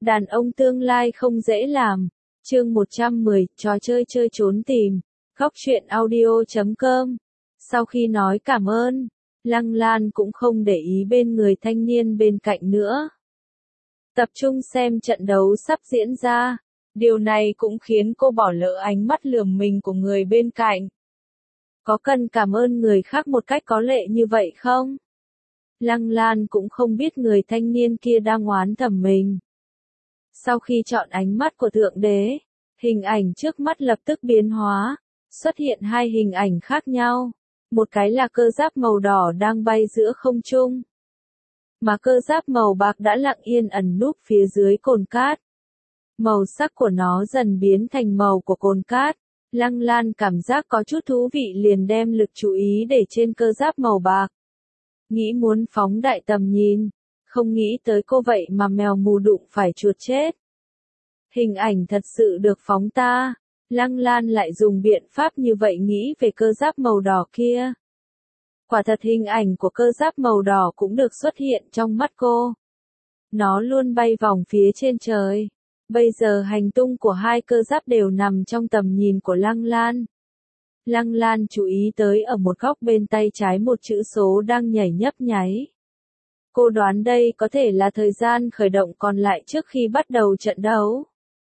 Đàn ông tương lai không dễ làm. Chương 110, trò chơi chơi trốn tìm. Góc truyện audio.com. Sau khi nói cảm ơn, Lăng Lan cũng không để ý bên người thanh niên bên cạnh nữa. Tập trung xem trận đấu sắp diễn ra. Điều này cũng khiến cô bỏ lỡ ánh mắt lườm mình của người bên cạnh. Có cần cảm ơn người khác một cách có lệ như vậy không? Lăng Lan cũng không biết người thanh niên kia đang oán thầm mình. Sau khi chọn ánh mắt của Thượng Đế, hình ảnh trước mắt lập tức biến hóa, xuất hiện hai hình ảnh khác nhau. Một cái là cơ giáp màu đỏ đang bay giữa không trung, mà cơ giáp màu bạc đã lặng yên ẩn núp phía dưới cồn cát. Màu sắc của nó dần biến thành màu của cồn cát. Lăng Lan cảm giác có chút thú vị liền đem lực chú ý để trên cơ giáp màu bạc. Nghĩ muốn phóng đại tầm nhìn, không nghĩ tới cô vậy mà mèo mù đụng phải chuột chết. Hình ảnh thật sự được phóng ta. Lăng Lan lại dùng biện pháp như vậy nghĩ về cơ giáp màu đỏ kia. Quả thật hình ảnh của cơ giáp màu đỏ cũng được xuất hiện trong mắt cô. Nó luôn bay vòng phía trên trời. Bây giờ hành tung của hai cơ giáp đều nằm trong tầm nhìn của Lăng Lan. Lăng Lan chú ý tới ở một góc bên tay trái một chữ số đang nhảy nhấp nháy. Cô đoán đây có thể là thời gian khởi động còn lại trước khi bắt đầu trận đấu.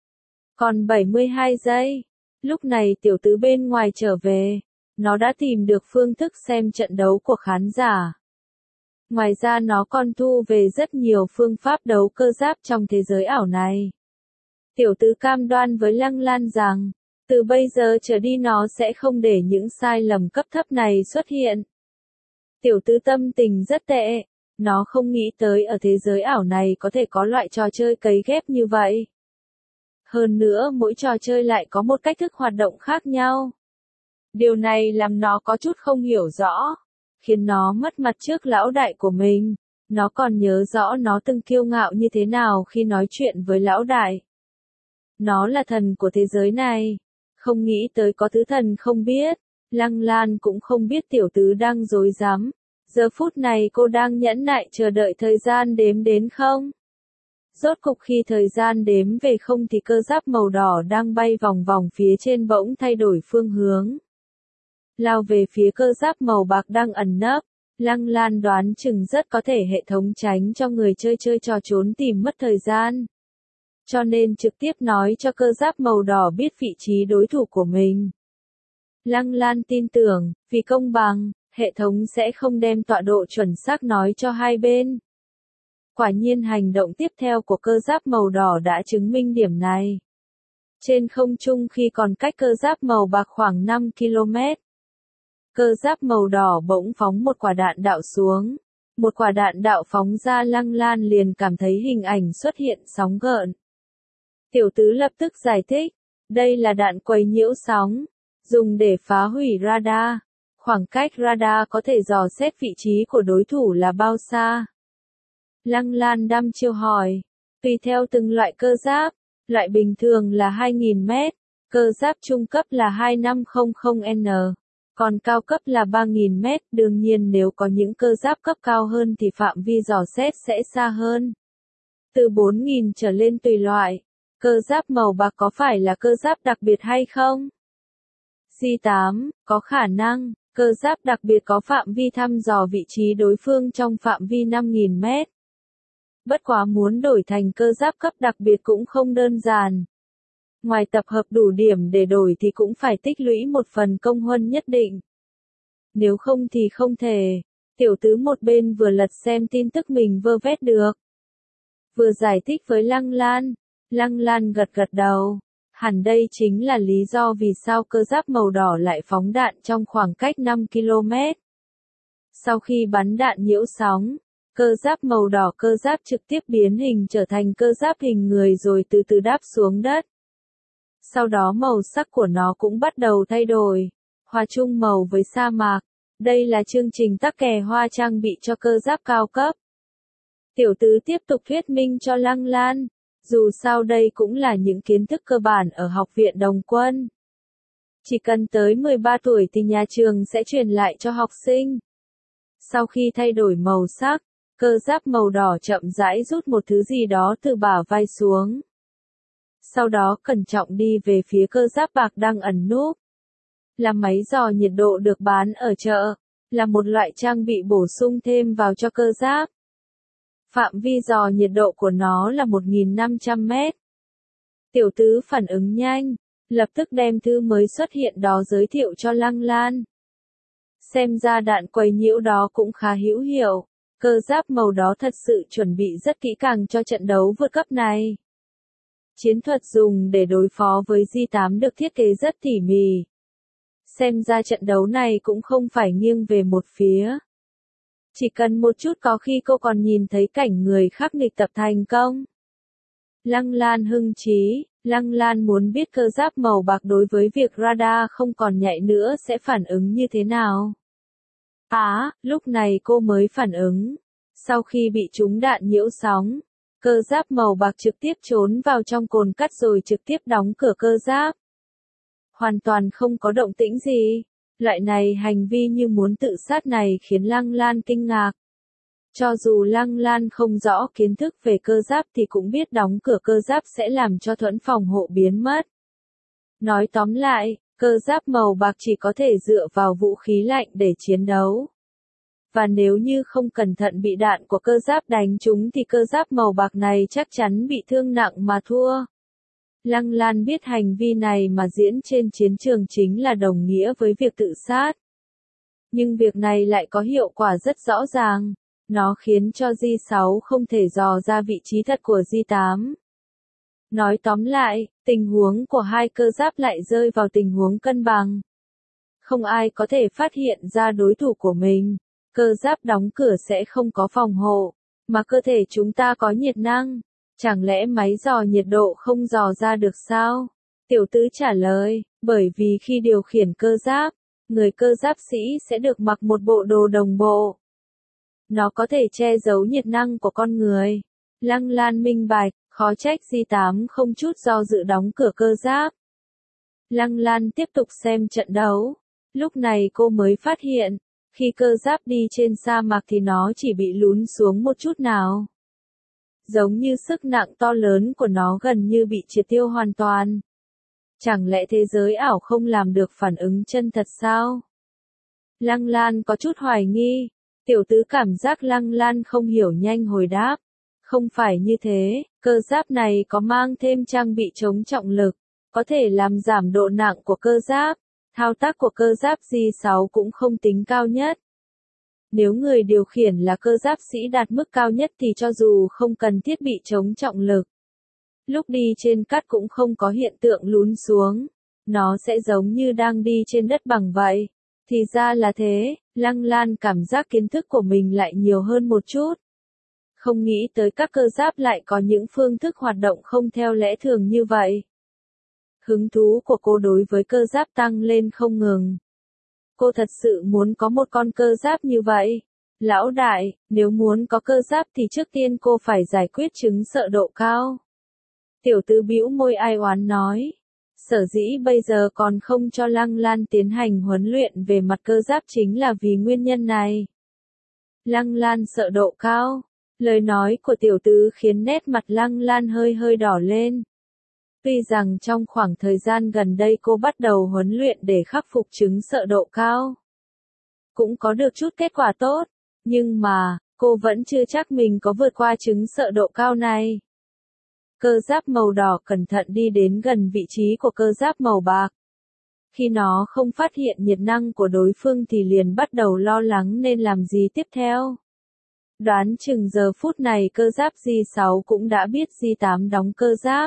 Còn 72 giây. Lúc này tiểu tứ bên ngoài trở về. Nó đã tìm được phương thức xem trận đấu của khán giả. Ngoài ra nó còn thu về rất nhiều phương pháp đấu cơ giáp trong thế giới ảo này. Tiểu tứ cam đoan với Lăng Lan rằng, từ bây giờ trở đi nó sẽ không để những sai lầm cấp thấp này xuất hiện. Tiểu tứ tâm tình rất tệ. Nó không nghĩ tới ở thế giới ảo này có thể có loại trò chơi cấy ghép như vậy. Hơn nữa mỗi trò chơi lại có một cách thức hoạt động khác nhau. Điều này làm nó có chút không hiểu rõ, khiến nó mất mặt trước lão đại của mình. Nó còn nhớ rõ nó từng kiêu ngạo như thế nào khi nói chuyện với lão đại. Nó là thần của thế giới này. Không nghĩ tới có thứ thần không biết. Lăng Lan cũng không biết tiểu tứ đang dối rắm. Giờ phút này cô đang nhẫn nại chờ đợi thời gian đếm đến không? Rốt cục khi thời gian đếm về không thì cơ giáp màu đỏ đang bay vòng vòng phía trên bỗng thay đổi phương hướng. Lao về phía cơ giáp màu bạc đang ẩn nấp. Lăng Lan đoán chừng rất có thể hệ thống tránh cho người chơi chơi trò trốn tìm mất thời gian. Cho nên trực tiếp nói cho cơ giáp màu đỏ biết vị trí đối thủ của mình. Lăng Lan tin tưởng, vì công bằng, hệ thống sẽ không đem tọa độ chuẩn xác nói cho hai bên. Quả nhiên hành động tiếp theo của cơ giáp màu đỏ đã chứng minh điểm này. Trên không trung khi còn cách cơ giáp màu bạc khoảng 5 km. Cơ giáp màu đỏ bỗng phóng một quả đạn đạo xuống. Một quả đạn đạo phóng ra Lăng Lan liền cảm thấy hình ảnh xuất hiện sóng gợn. Tiểu tứ lập tức giải thích. Đây là đạn quấy nhiễu sóng. Dùng để phá hủy radar. Khoảng cách radar có thể dò xét vị trí của đối thủ là bao xa. Lăng Lan đăm chiêu hỏi. Tùy theo từng loại cơ giáp. Loại bình thường là 2.000 mét. Cơ giáp trung cấp là 2500N. Còn cao cấp là 3.000 mét. Đương nhiên nếu có những cơ giáp cấp cao hơn thì phạm vi dò xét sẽ xa hơn. Từ 4.000 trở lên tùy loại. Cơ giáp màu bạc có phải là cơ giáp đặc biệt hay không? J8, có khả năng. Cơ giáp đặc biệt có phạm vi thăm dò vị trí đối phương trong phạm vi 5.000 mét. Bất quá muốn đổi thành cơ giáp cấp đặc biệt cũng không đơn giản. Ngoài tập hợp đủ điểm để đổi thì cũng phải tích lũy một phần công huân nhất định. Nếu không thì không thể. Tiểu tứ một bên vừa lật xem tin tức mình vơ vét được. Vừa giải thích với Lăng Lan. Lăng Lan gật gật đầu. Hẳn đây chính là lý do vì sao cơ giáp màu đỏ lại phóng đạn trong khoảng cách 5 km. Sau khi bắn đạn nhiễu sóng, cơ giáp màu đỏ cơ giáp trực tiếp biến hình trở thành cơ giáp hình người rồi từ từ đáp xuống đất. Sau đó màu sắc của nó cũng bắt đầu thay đổi, hòa chung màu với sa mạc. Đây là chương trình tắc kè hoa trang bị cho cơ giáp cao cấp. Tiểu tứ tiếp tục thuyết minh cho Lăng Lan. Dù sao đây cũng là những kiến thức cơ bản ở học viện Đồng Quân. Chỉ cần tới 13 tuổi thì nhà trường sẽ truyền lại cho học sinh. Sau khi thay đổi màu sắc, Cơ giáp màu đỏ chậm rãi rút một thứ gì đó từ bả vai xuống. Sau đó cẩn trọng đi về phía cơ giáp bạc đang ẩn núp. Là máy dò nhiệt độ được bán ở chợ, là một loại trang bị bổ sung thêm vào cho cơ giáp. Phạm vi dò nhiệt độ của nó là 1.500 mét. Tiểu tứ phản ứng nhanh, lập tức đem thứ mới xuất hiện đó giới thiệu cho Lăng Lan. Xem ra đạn quấy nhiễu đó cũng khá hữu hiệu, cơ giáp màu đó thật sự chuẩn bị rất kỹ càng cho trận đấu vượt cấp này. Chiến thuật dùng để đối phó với J8 được thiết kế rất tỉ mỉ. Xem ra trận đấu này cũng không phải nghiêng về một phía. Chỉ cần một chút có khi cô còn nhìn thấy cảnh người khác nghịch tập thành công. Lăng Lan hưng trí, Lăng Lan muốn biết cơ giáp màu bạc đối với việc radar không còn nhạy nữa sẽ phản ứng như thế nào. Lúc này cô mới phản ứng. Sau khi bị trúng đạn nhiễu sóng, cơ giáp màu bạc trực tiếp trốn vào trong cồn cắt rồi trực tiếp đóng cửa cơ giáp. Hoàn toàn không có động tĩnh gì. Loại này hành vi như muốn tự sát này khiến Lăng Lan kinh ngạc. Cho dù Lăng Lan không rõ kiến thức về cơ giáp thì cũng biết đóng cửa cơ giáp sẽ làm cho thuẫn phòng hộ biến mất. Nói tóm lại, cơ giáp màu bạc chỉ có thể dựa vào vũ khí lạnh để chiến đấu. Và nếu như không cẩn thận bị đạn của cơ giáp đánh trúng thì cơ giáp màu bạc này chắc chắn bị thương nặng mà thua. Lăng Lan biết hành vi này mà diễn trên chiến trường chính là đồng nghĩa với việc tự sát. Nhưng việc này lại có hiệu quả rất rõ ràng. Nó khiến cho J6 không thể dò ra vị trí thật của J8. Nói tóm lại, tình huống của hai cơ giáp lại rơi vào tình huống cân bằng. Không ai có thể phát hiện ra đối thủ của mình. Cơ giáp đóng cửa sẽ không có phòng hộ, mà cơ thể chúng ta có nhiệt năng. Chẳng lẽ máy dò nhiệt độ không dò ra được sao? Tiểu tứ trả lời, bởi vì khi điều khiển cơ giáp, người cơ giáp sĩ sẽ được mặc một bộ đồ đồng bộ. Nó có thể che giấu nhiệt năng của con người. Lăng Lan minh bạch, khó trách J8 không chút do dự đóng cửa cơ giáp. Lăng Lan tiếp tục xem trận đấu. Lúc này cô mới phát hiện, khi cơ giáp đi trên sa mạc thì nó chỉ bị lún xuống một chút nào. Giống như sức nặng to lớn của nó gần như bị triệt tiêu hoàn toàn. Chẳng lẽ thế giới ảo không làm được phản ứng chân thật sao? Lăng Lan có chút hoài nghi. Tiểu tứ cảm giác Lăng Lan không hiểu nhanh hồi đáp. Không phải như thế, cơ giáp này có mang thêm trang bị chống trọng lực, có thể làm giảm độ nặng của cơ giáp. Thao tác của cơ giáp J6 cũng không tính cao nhất. Nếu người điều khiển là cơ giáp sĩ đạt mức cao nhất thì cho dù không cần thiết bị chống trọng lực, lúc đi trên cát cũng không có hiện tượng lún xuống. Nó sẽ giống như đang đi trên đất bằng vậy. Thì ra là thế, Lăng Lan cảm giác kiến thức của mình lại nhiều hơn một chút. Không nghĩ tới các cơ giáp lại có những phương thức hoạt động không theo lẽ thường như vậy. Hứng thú của cô đối với cơ giáp tăng lên không ngừng. Cô thật sự muốn có một con cơ giáp như vậy. Lão đại, nếu muốn có cơ giáp thì trước tiên cô phải giải quyết chứng sợ độ cao. Tiểu tứ bĩu môi ai oán nói. Sở dĩ bây giờ còn không cho Lăng Lan tiến hành huấn luyện về mặt cơ giáp chính là vì nguyên nhân này. Lăng Lan sợ độ cao. Lời nói của tiểu tứ khiến nét mặt Lăng Lan hơi hơi đỏ lên. Tuy rằng trong khoảng thời gian gần đây cô bắt đầu huấn luyện để khắc phục chứng sợ độ cao. Cũng có được chút kết quả tốt, nhưng mà, cô vẫn chưa chắc mình có vượt qua chứng sợ độ cao này. Cơ giáp màu đỏ cẩn thận đi đến gần vị trí của cơ giáp màu bạc. Khi nó không phát hiện nhiệt năng của đối phương thì liền bắt đầu lo lắng nên làm gì tiếp theo. Đoán chừng giờ phút này cơ giáp J6 cũng đã biết J8 đóng cơ giáp.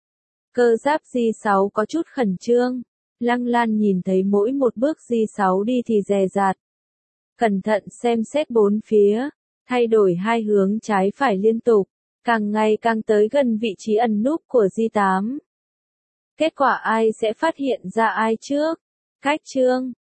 Cơ giáp J6 có chút khẩn trương. Lăng Lan nhìn thấy mỗi một bước J6 đi thì dè dặt. Cẩn thận xem xét bốn phía, thay đổi hai hướng trái phải liên tục, càng ngày càng tới gần vị trí ẩn núp của J8. Kết quả ai sẽ phát hiện ra ai trước? Cách chương